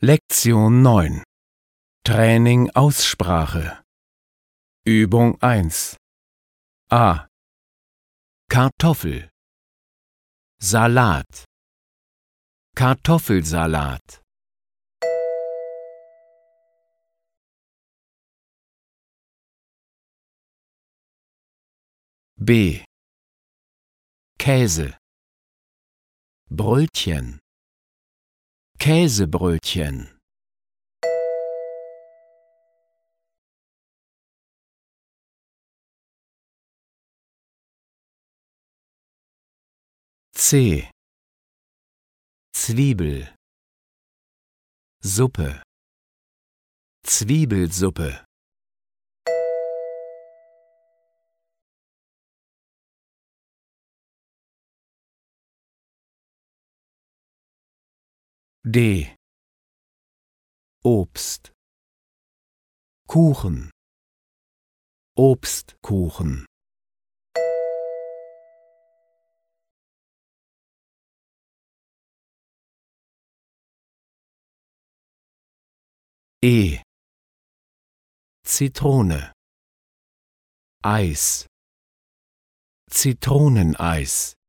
Lektion 9. Training Aussprache. Übung 1. A. Kartoffel. Salat. Kartoffelsalat. B. Käse. Brötchen. Käsebrötchen. C. Zwiebel. Suppe. Zwiebelsuppe. D. Obst. Kuchen. Obstkuchen. E. Zitrone. Eis. Zitroneneis.